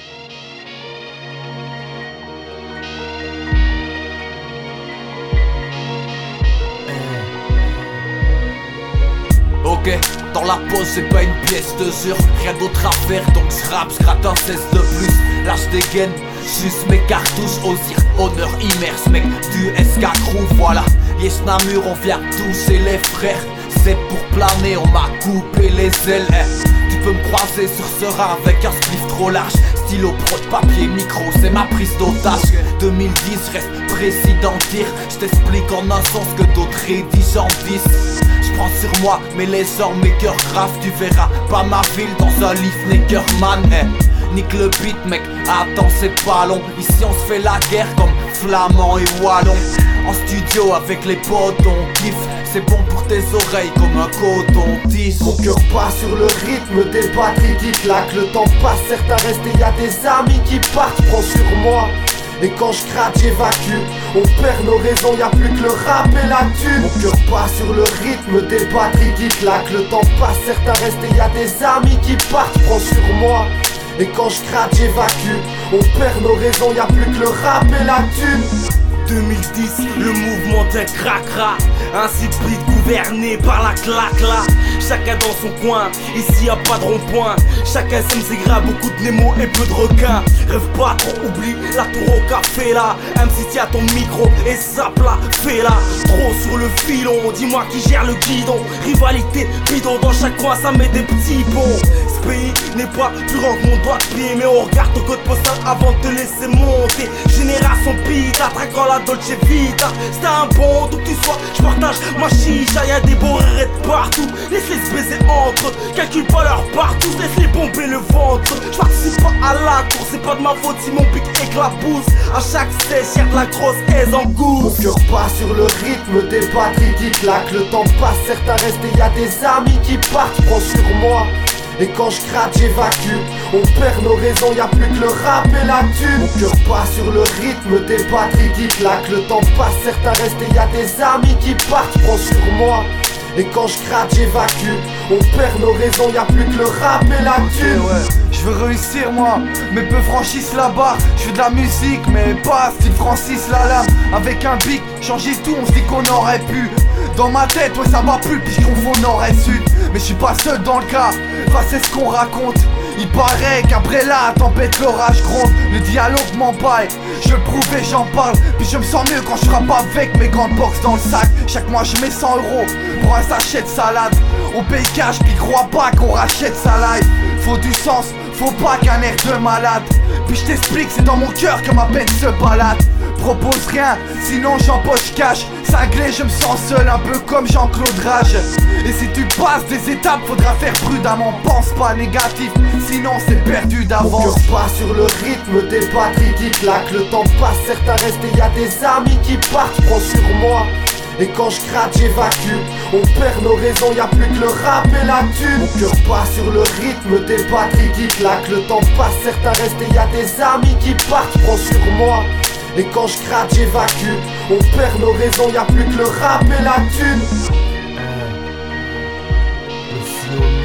Ok, dans la pause c'est pas une pièce de sur. Rien d'autre à faire donc j'rappe, j'gratte un 16 de plus. Lâche des gaines, juste mes cartouches. Osir, honneur, immerse mec du SK Crew. Voilà, yes Namur on vient toucher les frères. C'est pour planer, on m'a coupé les ailes. Tu peux me croiser sur ce rat avec un spliff trop large. Stylo, prod, papier, micro, c'est ma prise d'otage. 2010, reste précis d'en dire. J't'explique en un sens que d'autres rédigent en 10. J'prends sur moi, mais les hommes, mes cœurs graves. Tu verras pas ma ville dans un livre Neckerman. Nique le beat mec, attends c'est pas long. Ici on se fait la guerre comme flamand et wallon. En studio avec les potes on kiffe. C'est bon pour tes oreilles comme un coton-tige. Mon cœur bat sur le rythme des batteries qui claquent. Le temps passe, certains restent et y'a des amis qui partent. Prends sur moi, et quand je gratte j'évacue. On perd nos raisons, y'a plus que le rap et la thune. Mon cœur bat sur le rythme des batteries qui claquent. Le temps passe, certains restent et y'a des amis qui partent. Prends sur moi, et quand je gratte j'évacue. On perd nos raisons, y'a plus que le rap et la thune. 2010, le mouvement d'un cracra, insipide gouverné par la claque là. Chacun dans son coin, ici y'a pas de rond-point. Chacun sème ses gras, beaucoup de Nemo et peu de requins. Rêve pas trop, oublie la tour au café là. MC tient ton micro et zappe la fais là. Trop sur le filon, dis-moi qui gère le guidon. Rivalité bidon, dans chaque coin ça met des petits ponts. Ce pays n'est pas plus grand que mon doigt de pied, mais on regarde ton code postal avant de te laisser monter. Génération pita, traquant la Dolce Vita. C'est un bon d'où que tu sois, j'partage ma chicha. Y'a des borrerettes partout, laisse-les se baiser entre eux. Calcule pas leur partout, laisse-les bomber le ventre. J'participe pas à la course, c'est pas de ma faute si mon pic éclabousse. À chaque sèche y'a de la grosse aise en gousse. Mon cœur bat sur le rythme des batteries qui claquent. Le temps passe, certains restent et y'a des amis qui partent. Prends sur moi, et quand je gratte j'évacue. On perd nos raisons, y'a plus que le rap et la thune. Mon cœur bat sur le rythme des batteries qui claquent. Le temps passe, certains restent et y'a des amis qui partent. Prends sur moi, et quand je gratte j'évacue. On perd nos raisons, y'a plus que le rap et la thune. Je veux réussir moi, mais peu franchissent la barre. Je fais de la musique mais pas style Francis Lalanne. Avec un bic, changer tout, on se dit qu'on aurait pu. Dans ma tête, ouais ça va plus, puis je confonds nord et sud. Mais je suis pas seul dans le cas, enfin c'est ce qu'on raconte. Il paraît qu'après la tempête l'orage gronde. Le dialogue m'emballe, je le prouve et j'en parle. Puis je me sens mieux quand je rappe avec mes grandes box dans le sac. Chaque mois je mets 100 € pour un sachet de salade. On paye cash puis crois pas qu'on rachète sa life. Faut du sens, faut pas qu'un air de malade. Puis je t'explique, c'est dans mon cœur que ma peine se balade. Propose rien, sinon j'empoche cash. Cinglé, je me sens seul, un peu comme Jean-Claude Rage. Et si tu passes des étapes, faudra faire prudemment. Pense pas négatif, sinon c'est perdu d'avance. Mon cœur bat sur le rythme des batteries qui claquent. Le temps passe, certains restent et y'a des amis qui partent. Prends sur moi, et quand je gratte j'évacue. On perd nos raisons, y'a plus que le rap et la thune. Mon cœur bat sur le rythme des batteries qui claquent. Le temps passe, certains restent et y'a des amis qui partent. Prends sur moi, et quand je gratte j'évacue. On perd nos raisons, y'a plus que le rap et la thune. Le